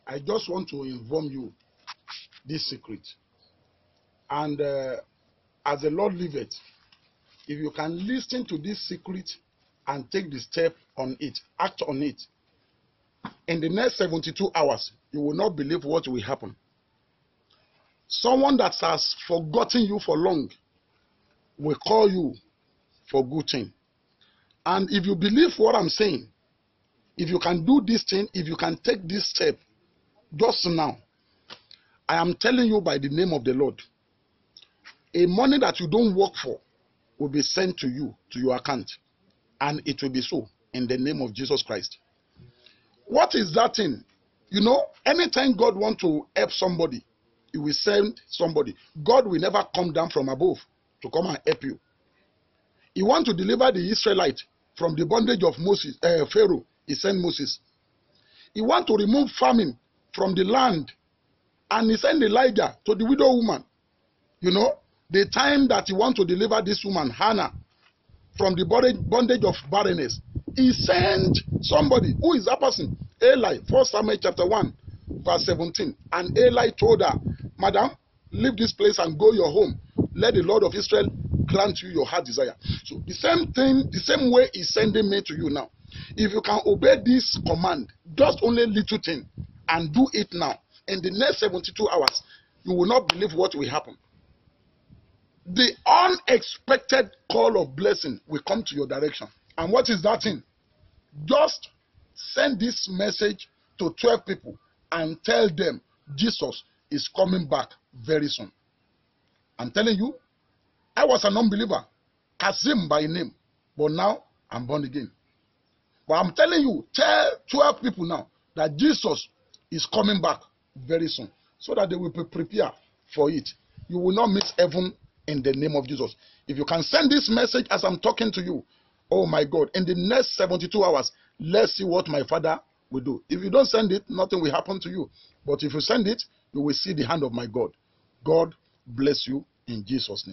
I just want to inform you this secret. And as the Lord liveth, if you can listen to this secret and take the step on it, act on it, in the next 72 hours, you will not believe what will happen. Someone that has forgotten you for long will call you for good thing. And if you believe what I'm saying, if you can do this thing, if you can take this step just now, I am telling you by the name of the Lord, a money that you don't work for will be sent to you, to your account. And it will be so in the name of Jesus Christ. What is that thing? You know, anytime God wants to help somebody, He will send somebody. God will never come down from above to come and help you. He wants to deliver the Israelites from the bondage of Pharaoh. He sent Moses. He wants to remove famine from the land, and he sent Elijah to the widow woman. You know, the time that he wants to deliver this woman, Hannah, from the bondage of barrenness, he sent somebody. Who is that person? Eli, 1 Samuel chapter 1, verse 17. And Eli told her, Madam, leave this place and go your home. Let the Lord of Israel grant you your heart desire. So the same thing, the same way he's sending me to you now. If you can obey this command, just only little thing, and do it now, in the next 72 hours, you will not believe what will happen. The unexpected call of blessing will come to your direction. And what is that thing? Just send this message to 12 people and tell them Jesus is coming back very soon. I'm telling you, I was an unbeliever, Kazim by name, but now I'm born again. But I'm telling you, tell 12 people now that Jesus is coming back very soon, so that they will be prepared for it. You will not miss heaven in the name of Jesus. If you can send this message as I'm talking to you, oh my God, in the next 72 hours, let's see what my Father will do. If you don't send it, nothing will happen to you. But if you send it, you will see the hand of my God. God bless you in Jesus' name.